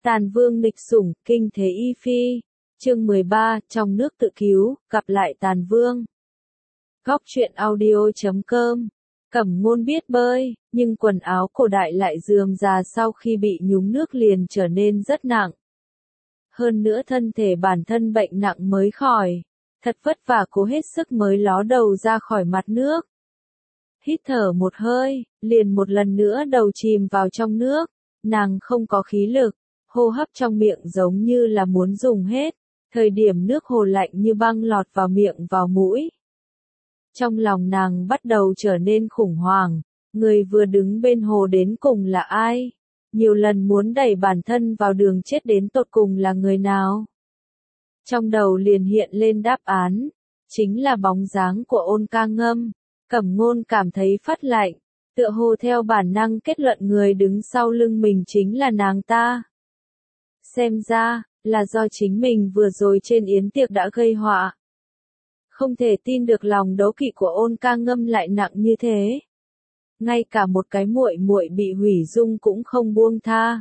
Tàn Vương nghịch sủng, kinh thế y phi. Chương 13, trong nước tự cứu, gặp lại Tàn Vương. Góc truyện audio.com. Cẩm Ngôn biết bơi, nhưng quần áo cổ đại lại rườm rà sau khi bị nhúng nước liền trở nên rất nặng. Hơn nữa thân thể bản thân bệnh nặng mới khỏi, thật vất vả cố hết sức mới ló đầu ra khỏi mặt nước. Hít thở một hơi, liền một lần nữa đầu chìm vào trong nước, nàng không có khí lực, hô hấp trong miệng giống như là muốn dùng hết, thời điểm nước hồ lạnh như băng lọt vào miệng vào mũi. Trong lòng nàng bắt đầu trở nên khủng hoảng, người vừa đứng bên hồ đến cùng là ai? Nhiều lần muốn đẩy bản thân vào đường chết đến tột cùng là người nào? Trong đầu liền hiện lên đáp án, chính là bóng dáng của Ôn Ca Ngâm. Cẩm Ngôn cảm thấy phát lạnh, tựa hồ theo bản năng kết luận người đứng sau lưng mình chính là nàng ta. Xem ra, là do chính mình vừa rồi trên yến tiệc đã gây họa. Không thể tin được lòng đố kỵ của Ôn Ca Ngâm lại nặng như thế. Ngay cả một cái muội muội bị hủy dung cũng không buông tha.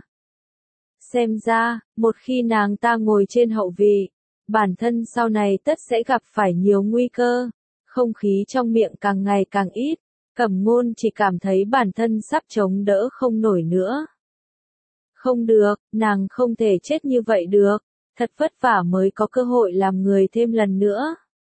Xem ra, một khi nàng ta ngồi trên hậu vị, bản thân sau này tất sẽ gặp phải nhiều nguy cơ. Không khí trong miệng càng ngày càng ít, Cẩm Ngôn chỉ cảm thấy bản thân sắp chống đỡ không nổi nữa. Không được, nàng không thể chết như vậy được, thật vất vả mới có cơ hội làm người thêm lần nữa.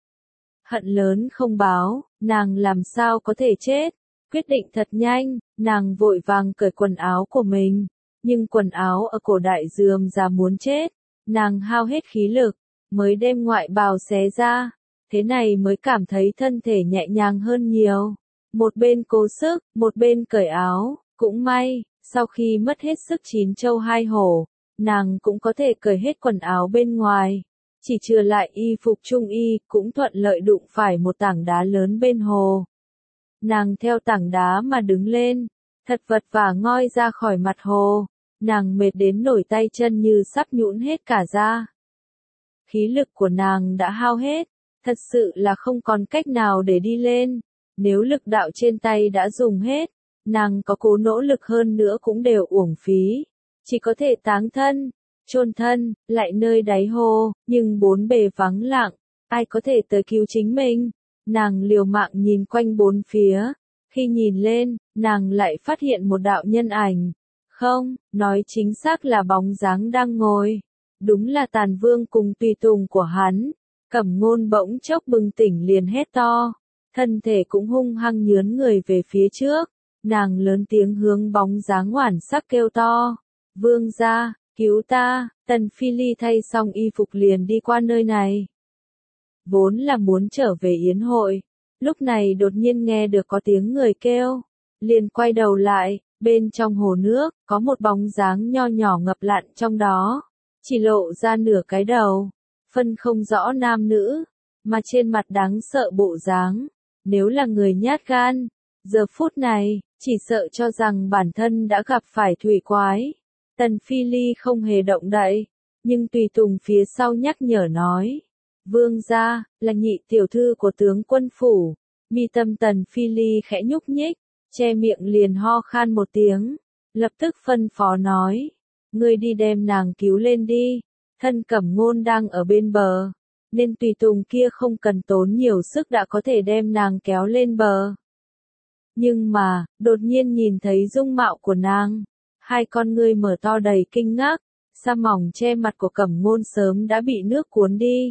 Hận lớn không báo, nàng làm sao có thể chết, quyết định thật nhanh, nàng vội vàng cởi quần áo của mình, nhưng quần áo ở cổ đại rườm rà muốn chết, nàng hao hết khí lực, mới đem ngoại bào xé ra. Thế này mới cảm thấy thân thể nhẹ nhàng hơn nhiều. Một bên cố sức, một bên cởi áo, cũng may, sau khi mất hết sức chín châu hai hổ, nàng cũng có thể cởi hết quần áo bên ngoài. Chỉ chừa lại y phục trung y, cũng thuận lợi đụng phải một tảng đá lớn bên hồ. Nàng theo tảng đá mà đứng lên, thật vật vả ngoi ra khỏi mặt hồ, nàng mệt đến nổi tay chân như sắp nhũn hết cả ra. Khí lực của nàng đã hao hết. Thật sự là không còn cách nào để đi lên, nếu lực đạo trên tay đã dùng hết, nàng có cố nỗ lực hơn nữa cũng đều uổng phí, chỉ có thể táng thân, chôn thân, lại nơi đáy hồ, nhưng bốn bề vắng lặng, ai có thể tới cứu chính mình, nàng liều mạng nhìn quanh bốn phía, khi nhìn lên, nàng lại phát hiện một đạo nhân ảnh, không, nói chính xác là bóng dáng đang ngồi, đúng là Tàn Vương cùng tùy tùng của hắn. Cẩm Ngôn bỗng chốc bừng tỉnh liền hét to, thân thể cũng hung hăng nhướn người về phía trước, nàng lớn tiếng hướng bóng dáng oản sắc kêu to, Vương gia, cứu ta. Tần Phi Ly thay xong y phục liền đi qua nơi này. Vốn là muốn trở về yến hội, lúc này đột nhiên nghe được có tiếng người kêu, liền quay đầu lại, bên trong hồ nước, có một bóng dáng nho nhỏ ngập lặn trong đó, chỉ lộ ra nửa cái đầu. Phân không rõ nam nữ, mà trên mặt đáng sợ bộ dáng, nếu là người nhát gan, giờ phút này, chỉ sợ cho rằng bản thân đã gặp phải thủy quái. Tần Phi Ly không hề động đậy, nhưng tùy tùng phía sau nhắc nhở nói, Vương gia, là nhị tiểu thư của tướng quân phủ. Mi tâm Tần Phi Ly khẽ nhúc nhích, che miệng liền ho khan một tiếng, lập tức phân phó nói, ngươi đi đem nàng cứu lên đi. Thân Cẩm Ngôn đang ở bên bờ, nên tùy tùng kia không cần tốn nhiều sức đã có thể đem nàng kéo lên bờ. Nhưng mà, đột nhiên nhìn thấy dung mạo của nàng, hai con ngươi mở to đầy kinh ngạc, sa mỏng che mặt của Cẩm Ngôn sớm đã bị nước cuốn đi.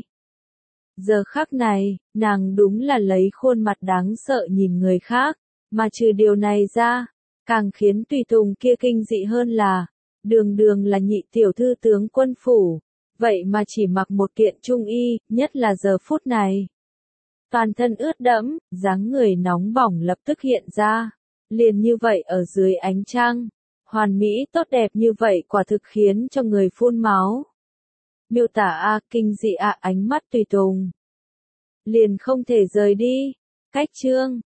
Giờ khắc này, nàng đúng là lấy khuôn mặt đáng sợ nhìn người khác, mà trừ điều này ra, càng khiến tùy tùng kia kinh dị hơn là, đường đường là nhị tiểu thư tướng quân phủ. Vậy mà chỉ mặc một kiện trung y, nhất là giờ phút này. Toàn thân ướt đẫm, dáng người nóng bỏng lập tức hiện ra. Liền như vậy ở dưới ánh trăng. Hoàn mỹ tốt đẹp như vậy quả thực khiến cho người phun máu. Miêu tả kinh dị ánh mắt tùy tùng. Liền không thể rời đi. Cách chương.